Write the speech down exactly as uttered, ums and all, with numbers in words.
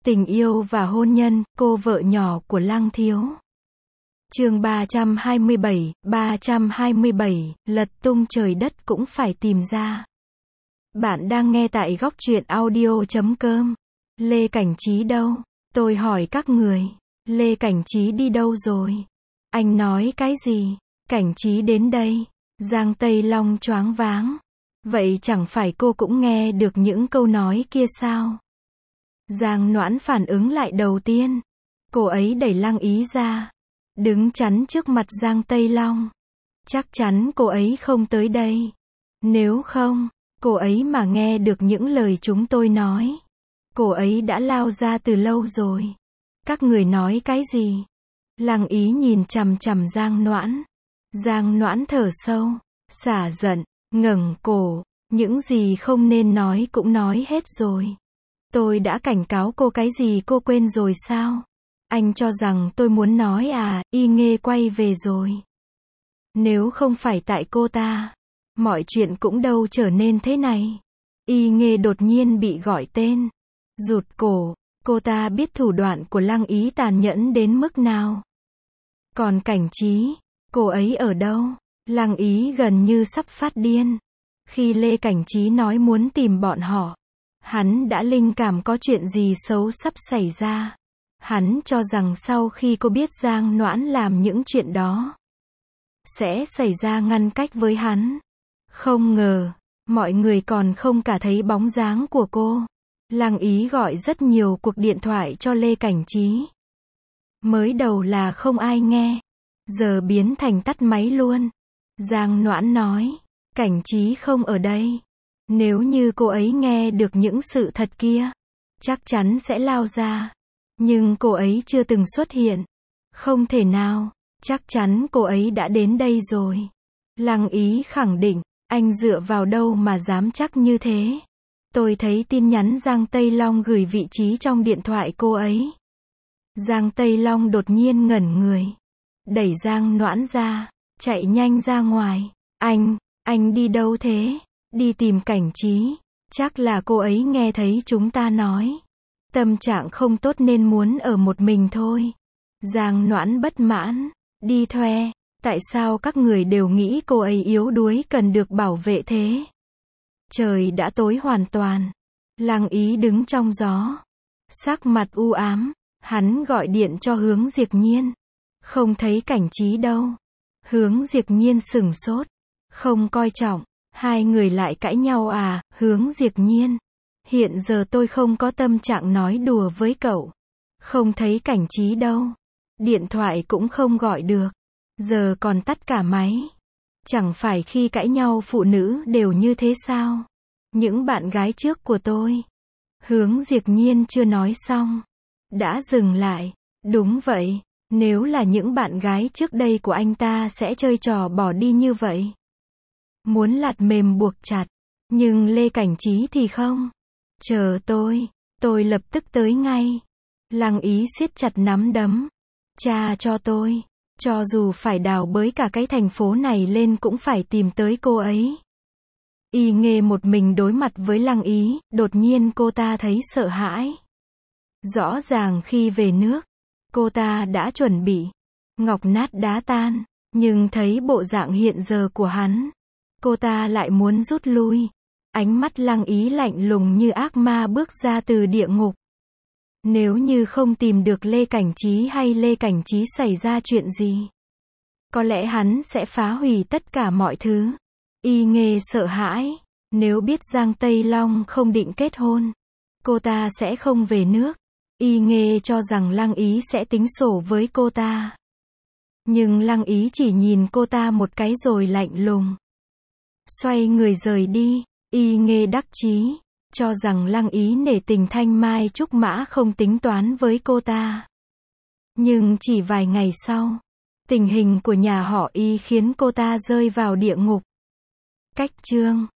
Tình yêu và hôn nhân, cô vợ nhỏ của Lăng Thiếu. Chương ba trăm hai mươi bảy, ba trăm hai mươi bảy, lật tung trời đất cũng phải tìm ra. Bạn đang nghe tại góc truyện audio chấm com. Lê Cảnh Trí đâu? Tôi hỏi các người. Lê Cảnh Trí đi đâu rồi? Anh nói cái gì? Cảnh Trí đến đây. Giang Tây Long choáng váng. Vậy chẳng phải cô cũng nghe được những câu nói kia sao? Giang Noãn phản ứng lại đầu tiên. Cô ấy đẩy Lăng Ý ra, đứng chắn trước mặt Giang Tây Long. Chắc chắn cô ấy không tới đây. Nếu không, cô ấy mà nghe được những lời chúng tôi nói, cô ấy đã lao ra từ lâu rồi. Các người nói cái gì? Lăng Ý nhìn chằm chằm Giang Noãn. Giang Noãn thở sâu, xả giận, ngẩng cổ. Những gì không nên nói cũng nói hết rồi. Tôi đã cảnh cáo cô cái gì cô quên rồi sao? Anh cho rằng tôi muốn nói à? Y Nghê quay về rồi. Nếu không phải tại cô ta, mọi chuyện cũng đâu trở nên thế này. Y Nghê đột nhiên bị gọi tên. Rụt cổ, cô ta biết thủ đoạn của Lăng Ý tàn nhẫn đến mức nào. Còn Cảnh Trí, cô ấy ở đâu? Lăng Ý gần như sắp phát điên. Khi Lê Cảnh Trí nói muốn tìm bọn họ, hắn đã linh cảm có chuyện gì xấu sắp xảy ra. Hắn cho rằng sau khi cô biết Giang Noãn làm những chuyện đó, sẽ xảy ra ngăn cách với hắn. Không ngờ, mọi người còn không cả thấy bóng dáng của cô. Lăng Ý gọi rất nhiều cuộc điện thoại cho Lê Cảnh Trí. Mới đầu là không ai nghe, giờ biến thành tắt máy luôn. Giang Noãn nói, Cảnh Trí không ở đây. Nếu như cô ấy nghe được những sự thật kia, chắc chắn sẽ lao ra. Nhưng cô ấy chưa từng xuất hiện. Không thể nào, chắc chắn cô ấy đã đến đây rồi. Lăng Ý khẳng định, anh dựa vào đâu mà dám chắc như thế? Tôi thấy tin nhắn Giang Tây Long gửi vị trí trong điện thoại cô ấy. Giang Tây Long đột nhiên ngẩn người, đẩy Giang Noãn ra, chạy nhanh ra ngoài. Anh, anh đi đâu thế? Đi tìm Cảnh Trí. Chắc là cô ấy nghe thấy chúng ta nói. Tâm trạng không tốt nên muốn ở một mình thôi. Giang Noãn bất mãn. Đi thuê. Tại sao các người đều nghĩ cô ấy yếu đuối cần được bảo vệ thế? Trời đã tối hoàn toàn. Lăng Ý đứng trong gió, sắc mặt u ám. Hắn gọi điện cho Hướng Diệp Nhiên. Không thấy Cảnh Trí đâu. Hướng Diệp Nhiên sửng sốt. Không coi trọng. Hai người lại cãi nhau à? Hướng Diệp Nhiên. Hiện giờ tôi không có tâm trạng nói đùa với cậu. Không thấy Cảnh Trí đâu. Điện thoại cũng không gọi được. Giờ còn tắt cả máy. Chẳng phải khi cãi nhau phụ nữ đều như thế sao? Những bạn gái trước của tôi. Hướng Diệp Nhiên chưa nói xong, đã dừng lại. Đúng vậy. Nếu là những bạn gái trước đây của anh ta sẽ chơi trò bỏ đi như vậy. Muốn lạt mềm buộc chặt. Nhưng Lê Cảnh Trí thì không. Chờ tôi. Tôi lập tức tới ngay. Lăng Ý siết chặt nắm đấm. Cha cho tôi. Cho dù phải đào bới cả cái thành phố này lên cũng phải tìm tới cô ấy. Y Nghê một mình đối mặt với Lăng Ý. Đột nhiên cô ta thấy sợ hãi. Rõ ràng khi về nước, cô ta đã chuẩn bị. Ngọc nát đá tan. Nhưng thấy bộ dạng hiện giờ của hắn, cô ta lại muốn rút lui. Ánh mắt Lăng Ý lạnh lùng như ác ma bước ra từ địa ngục. Nếu như không tìm được Lê Cảnh Trí hay Lê Cảnh Trí xảy ra chuyện gì, có lẽ hắn sẽ phá hủy tất cả mọi thứ. Y Nghê sợ hãi. Nếu biết Giang Tây Long không định kết hôn, cô ta sẽ không về nước. Y Nghê cho rằng Lăng Ý sẽ tính sổ với cô ta. Nhưng Lăng Ý chỉ nhìn cô ta một cái rồi lạnh lùng xoay người rời đi. Y Nghê đắc chí, cho rằng Lăng Ý nể tình thanh mai trúc mã không tính toán với cô ta. Nhưng chỉ vài ngày sau, tình hình của nhà họ Y khiến cô ta rơi vào địa ngục. Cách chương